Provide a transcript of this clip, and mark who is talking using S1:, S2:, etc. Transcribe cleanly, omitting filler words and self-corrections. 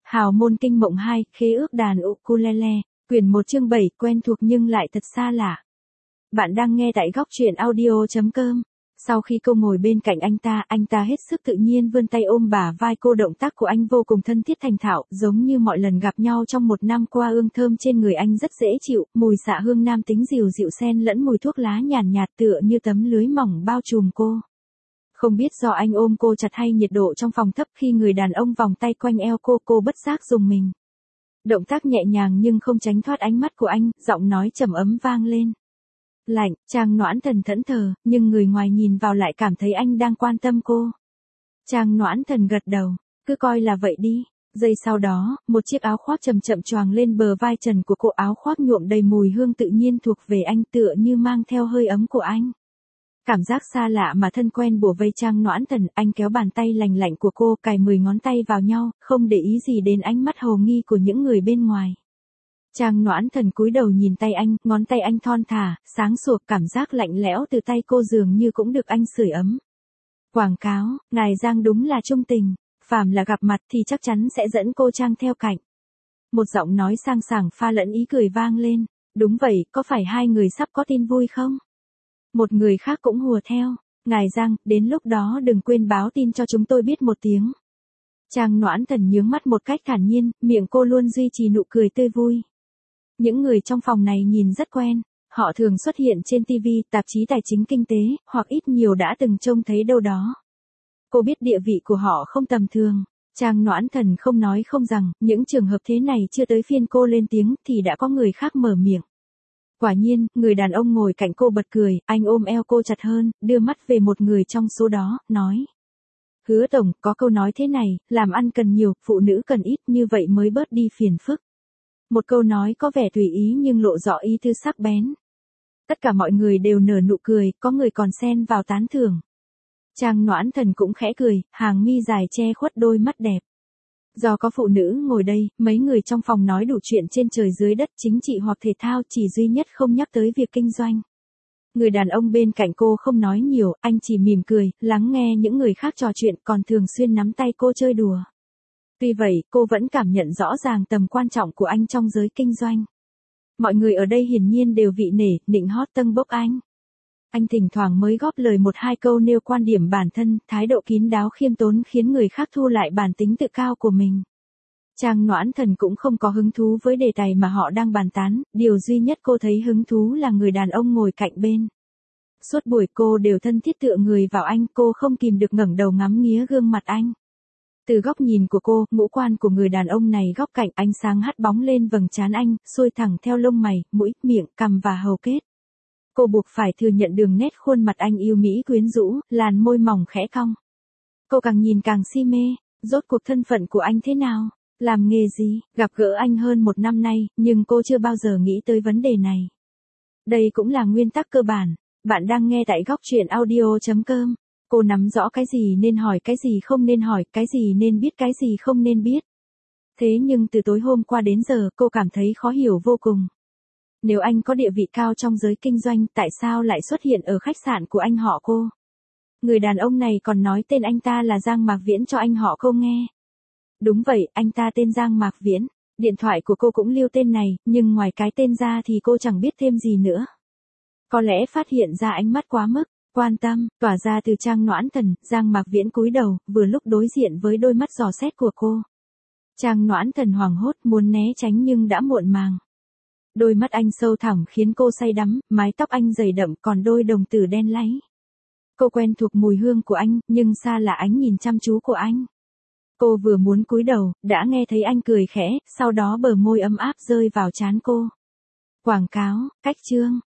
S1: Hào môn kinh mộng 2, khế ước đàn ukulele, quyển 1 chương 7, quen thuộc nhưng lại thật xa lạ. Bạn đang nghe tại góc truyện audio.com. Sau khi cô ngồi bên cạnh anh ta hết sức tự nhiên vươn tay ôm bả vai cô, động tác của anh vô cùng thân thiết thành thạo, giống như mọi lần gặp nhau trong một năm qua. Hương thơm trên người anh rất dễ chịu, mùi xạ hương nam tính dịu dịu xen lẫn mùi thuốc lá nhàn nhạt tựa như tấm lưới mỏng bao trùm cô. Không biết do anh ôm cô chặt hay nhiệt độ trong phòng thấp, khi người đàn ông vòng tay quanh eo cô bất giác rùng mình. Động tác nhẹ nhàng nhưng không tránh thoát ánh mắt của anh, giọng nói trầm ấm vang lên. Lạnh, Trang Noãn Thần thẫn thờ, nhưng người ngoài nhìn vào lại cảm thấy anh đang quan tâm cô. Trang Noãn Thần gật đầu, cứ coi là vậy đi. Giây sau đó, một chiếc áo khoác chậm chậm choàng lên bờ vai trần của cô, áo khoác nhuộm đầy mùi hương tự nhiên thuộc về anh, tựa như mang theo hơi ấm của anh. Cảm giác xa lạ mà thân quen bủa vây Trang Noãn Thần, anh kéo bàn tay lành lạnh của cô, cài 10 ngón tay vào nhau, không để ý gì đến ánh mắt hồ nghi của những người bên ngoài. Trang Noãn Thần cúi đầu nhìn tay anh, ngón tay anh thon thả, sáng sủa, cảm giác lạnh lẽo từ tay cô dường như cũng được anh sưởi ấm. Quảng cáo, ngài Giang đúng là trung tình, phàm là gặp mặt thì chắc chắn sẽ dẫn cô Trang theo cạnh. Một giọng nói sang sảng pha lẫn ý cười vang lên, đúng vậy, có phải hai người sắp có tin vui không? Một người khác cũng hùa theo, ngài Giang, đến lúc đó đừng quên báo tin cho chúng tôi biết một tiếng. Trang Noãn Thần nhướng mắt một cách thản nhiên, miệng cô luôn duy trì nụ cười tươi vui. Những người trong phòng này nhìn rất quen, họ thường xuất hiện trên TV, tạp chí tài chính kinh tế, hoặc ít nhiều đã từng trông thấy đâu đó. Cô biết địa vị của họ không tầm thường. Trang Noãn Thần không nói không rằng, những trường hợp thế này chưa tới phiên cô lên tiếng thì đã có người khác mở miệng. Quả nhiên, người đàn ông ngồi cạnh cô bật cười, anh ôm eo cô chặt hơn, đưa mắt về một người trong số đó, nói. Hứa Tổng, có câu nói thế này, làm ăn cần nhiều, phụ nữ cần ít, như vậy mới bớt đi phiền phức. Một câu nói có vẻ tùy ý nhưng lộ rõ ý tứ sắc bén. Tất cả mọi người đều nở nụ cười, có người còn xen vào tán thưởng. Trang Noãn Thần cũng khẽ cười, hàng mi dài che khuất đôi mắt đẹp. Do có phụ nữ ngồi đây, mấy người trong phòng nói đủ chuyện trên trời dưới đất, chính trị hoặc thể thao, chỉ duy nhất không nhắc tới việc kinh doanh. Người đàn ông bên cạnh cô không nói nhiều, anh chỉ mỉm cười, lắng nghe những người khác trò chuyện, còn thường xuyên nắm tay cô chơi đùa. Tuy vậy, cô vẫn cảm nhận rõ ràng tầm quan trọng của anh trong giới kinh doanh. Mọi người ở đây hiển nhiên đều vị nể, nịnh hót tâng bốc anh. Anh thỉnh thoảng mới góp lời một hai câu nêu quan điểm bản thân, thái độ kín đáo khiêm tốn khiến người khác thu lại bản tính tự cao của mình. Trang Noãn Thần cũng không có hứng thú với đề tài mà họ đang bàn tán, điều duy nhất cô thấy hứng thú là người đàn ông ngồi cạnh bên. Suốt buổi cô đều thân thiết tựa người vào anh, cô không kìm được ngẩng đầu ngắm nghía gương mặt anh. Từ góc nhìn của cô, ngũ quan của người đàn ông này góc cạnh, ánh sáng hắt bóng lên vầng trán anh, xuôi thẳng theo lông mày, mũi, miệng, cằm và hầu kết. Cô buộc phải thừa nhận đường nét khuôn mặt anh yêu mỹ quyến rũ, làn môi mỏng khẽ cong. Cô càng nhìn càng si mê, rốt cuộc thân phận của anh thế nào, làm nghề gì, gặp gỡ anh hơn một năm nay, nhưng cô chưa bao giờ nghĩ tới vấn đề này. Đây cũng là nguyên tắc cơ bản, bạn đang nghe tại góc truyện audio.com. Cô nắm rõ cái gì nên hỏi, cái gì không nên hỏi, cái gì nên biết, cái gì không nên biết. Thế nhưng từ tối hôm qua đến giờ cô cảm thấy khó hiểu vô cùng. Nếu anh có địa vị cao trong giới kinh doanh, tại sao lại xuất hiện ở khách sạn của anh họ cô? Người đàn ông này còn nói tên anh ta là Giang Mạc Viễn cho anh họ cô nghe. Đúng vậy, anh ta tên Giang Mạc Viễn. Điện thoại của cô cũng lưu tên này, nhưng ngoài cái tên ra thì cô chẳng biết thêm gì nữa. Có lẽ phát hiện ra ánh mắt quá mức quan tâm tỏa ra từ Trang Noãn Thần, Giang Mạc Viễn cúi đầu, vừa lúc đối diện với đôi mắt dò xét của cô. Trang Noãn Thần hoảng hốt muốn né tránh nhưng đã muộn màng. Đôi mắt anh sâu thẳm khiến cô say đắm, mái tóc anh dày đậm còn đôi đồng tử đen láy. Cô quen thuộc mùi hương của anh, nhưng xa lạ ánh nhìn chăm chú của anh. Cô vừa muốn cúi đầu, đã nghe thấy anh cười khẽ, sau đó bờ môi ấm áp rơi vào trán cô. Quảng cáo, cách chương,